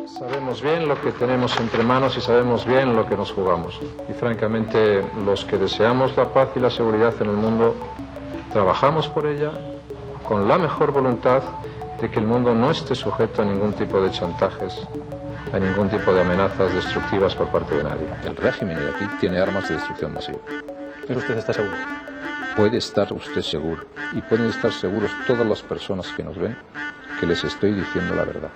Sabemos bien lo que tenemos entre manos y sabemos bien lo que nos jugamos. Y francamente, los que deseamos la paz y la seguridad en el mundo, trabajamos por ella con la mejor voluntad de que el mundo no esté sujeto a ningún tipo de chantajes, a ningún tipo de amenazas destructivas por parte de nadie. El régimen iraquí tiene armas de destrucción masiva. ¿Pero usted está seguro? Puede estar usted seguro, y pueden estar seguros todas las personas que nos ven, que les estoy diciendo la verdad.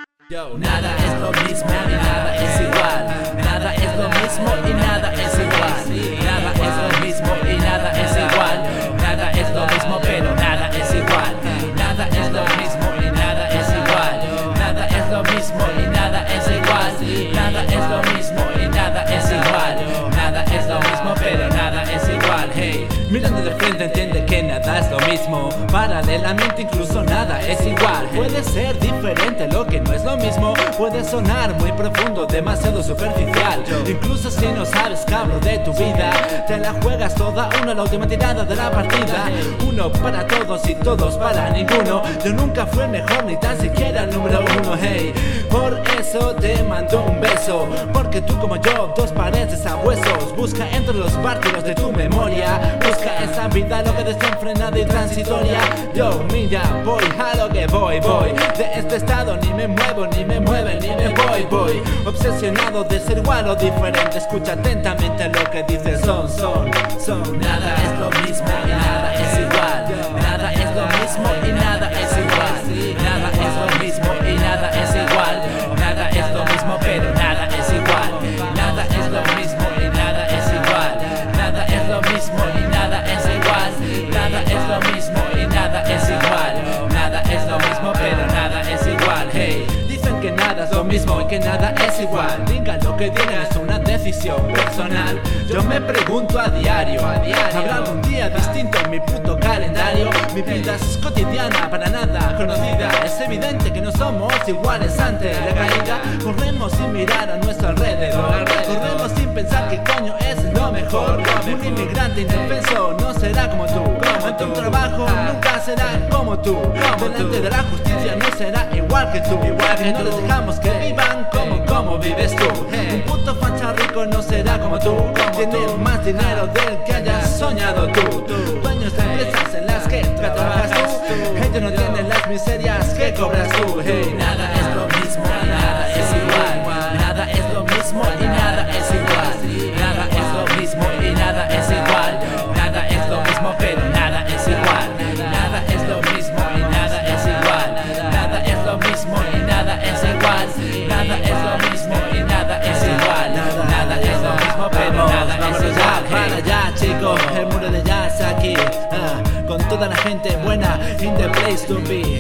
Nada es lo mismo y nada es igual. Nada es lo mismo y nada es igual. Nada es lo mismo y nada es igual. Nada es lo mismo pero nada es igual. Nada es lo mismo y nada es igual. Nada es lo mismo y nada es igual. Nada es lo mismo y nada es igual. Nada es lo mismo pero nada es igual. Hey, mirando de frente entiende que nada es lo mismo. Paralelamente incluso nada es igual. Puede ser diferente lo que no es lo mismo. Puede sonar muy profundo, demasiado superficial. Incluso si no sabes, cabro, de tu vida, te la juegas toda una, la última tirada de la partida. Uno para todos y todos para ninguno. Yo nunca fui el mejor ni tan siquiera el número uno. Hey, por eso te mando un beso, porque tú como yo, dos paredes a huesos. Busca entre los partidos de tu memoria. Busca esa vida lo que desenfrenada y transitoria. Yo mira, voy a lo que voy. De este estado ni me muevo, ni me mueve, ni me voy. Obsesionado de ser igual o diferente. Escucha atentamente lo que dices. Son. Nada es lo mismo y nada es igual. Nada es lo mismo y nada es igual. Nada es lo mismo y nada es igual. Nada es lo mismo pero nada es igual. Nada es lo mismo y nada es igual. Nada es lo mismo y nada es igual. Nada es lo mismo y nada es igual. Nada es lo mismo pero nada es igual. Hey, dicen que nada es lo mismo y que nada es igual. Digan lo que digan, es una decisión personal. Yo me pregunto a diario, ¿habrá algún día distinto en mi puto calendario? Mi vida es cotidiana, para nada conocida. Es evidente que no somos iguales ante la caída. Corremos sin mirar a nuestro alrededor. Corremos sin pensar que coño es lo mejor. Un inmigrante indefenso no será como tú. Ante un trabajo nunca será como tú. Delante de la justicia no será igual que tú. No les dejamos que vivan como vives tú. Un puto facha rico no será como tú. Tiene más dinero del que hayas soñado tú. Dueños de empresas en las que trabajas tú. Ellos no tienen las miserias que cobras tú. Hey, nada es lo mismo y nada es igual. Nada es lo mismo y nada es igual. Nada es lo mismo y nada es igual. Nada es lo mismo pero nada es igual. Nada es lo mismo y nada es igual. Nada es lo mismo y nada es igual. Nada es lo mismo y nada es igual. Nada es lo mismo pero nada es igual. Para allá chicos, el muro de jazz aquí, con toda la gente buena in the place to be.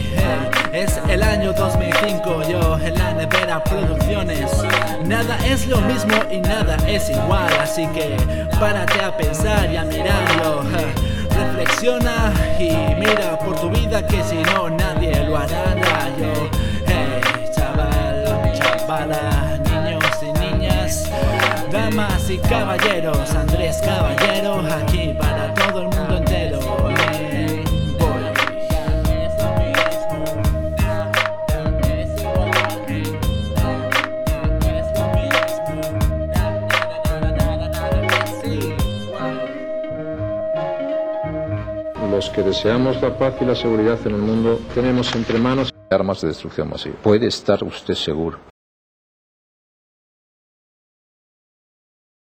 Es el año 2005, yo en la Nevera Producciones. Nada es lo mismo y nada es igual, así que párate a pensar y a mirarlo. Reflexiona y mira por tu vida, que si no nadie lo hará. Yo, hey, chavala, niños y niñas, damas y caballeros, Andrés Caballero, aquí para todo el mundo entero. Los que deseamos la paz y la seguridad en el mundo, tenemos entre manos Armas de destrucción masiva. Puede estar usted seguro.